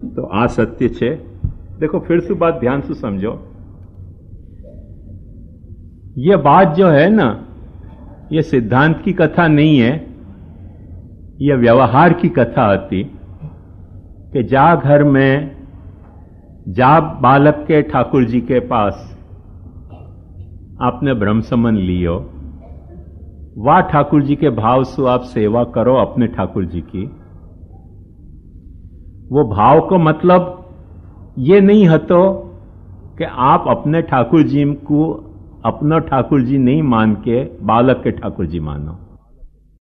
तो आ सत्य छे। देखो फिर से बात ध्यान से समझो। ये बात जो है ना, ये सिद्धांत की कथा नहीं है, यह व्यवहार की कथा आती कि जा घर में जा बालक के ठाकुर जी के पास आपने ब्रह्म समन लियो, वाह ठाकुर जी के भाव से आप सेवा करो अपने ठाकुर जी की। वो भाव को मतलब ये नहीं हतो कि आप अपने ठाकुर जी को अपना ठाकुर जी नहीं मान के बालक के ठाकुर जी मानो।